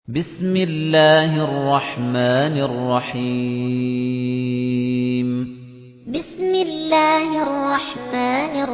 بسم الله الرحمن الرحيم بسم الله الرحمن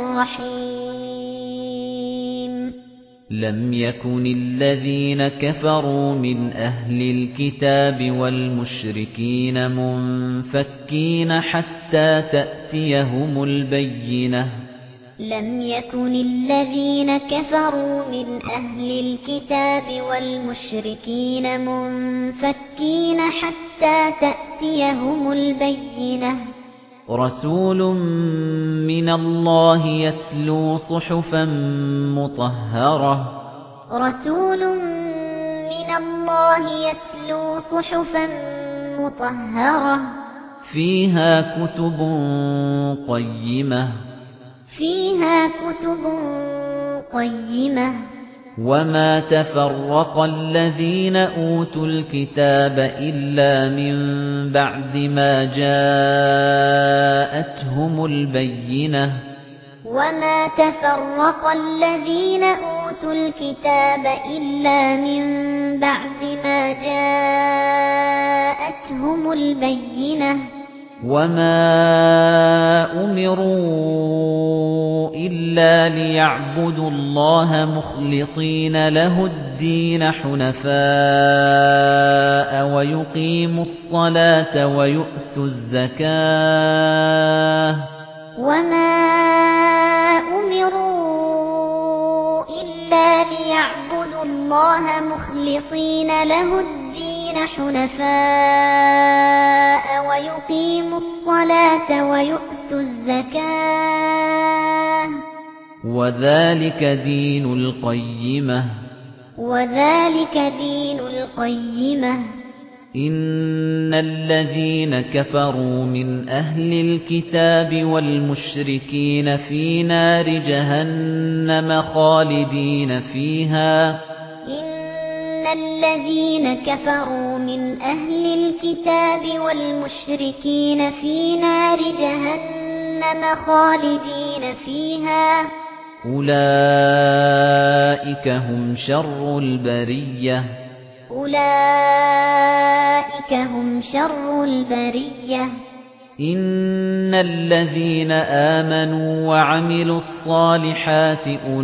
الرحيم لم يكن الذين كفروا من أهل الكتاب والمشركين منفكين حتى تأتيهم البينة لم يكن الذين كفروا من أهل الكتاب والمشركين منفكين حتى تأتيهم البينة رسول من الله يتلو صحفا مطهرة رسول من الله يتلو صحفا مطهرة فيها كتب قيمة وما تفرق الذين أوتوا الكتاب إلا من بعد ما جاءتهم البينة وما تفرق الذين أوتوا الكتاب إلا من بعد ما جاءتهم البينة وما أمروا إلا ليعبدوا الله مخلصين له الدين حنفاء ويقيموا الصلاة ويؤتوا الزكاة وما أمروا إلا ليعبدوا الله مخلصين له الدين حنفاء ويقيموا الصلاة ويؤتوا الزكاة وذلك دين القيمة إن الذين كفروا من أهل الكتاب والمشركين في نار جهنم خالدين فيها إن الذين كفروا من أهل الكتاب والمشركين في نار جهنم خالدين فيها أولئك هم شر البرية إن الذين آمنوا وعملوا الصالحات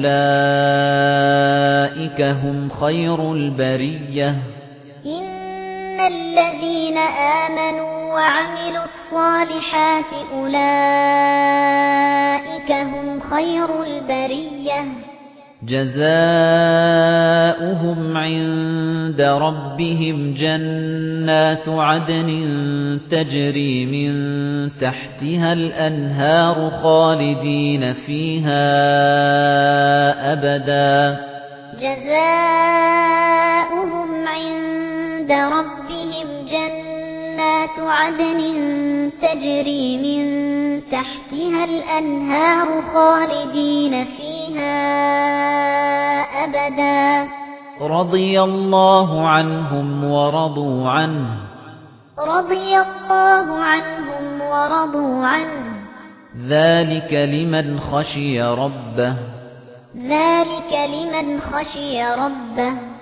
أولئك هم خير البرية إن الذين آمنوا وعملوا الصالحات أولئك هم خير البرية جزاؤهم عند ربهم جنات عدن تجري من تحتها الأنهار خالدين فيها أبدا جزاؤهم عند ربهم جنات عدن تجري من تحتها الأنهار خالدين فيها أبدا رضي الله عنهم ورضوا عنه ذلك لمن خشي ربه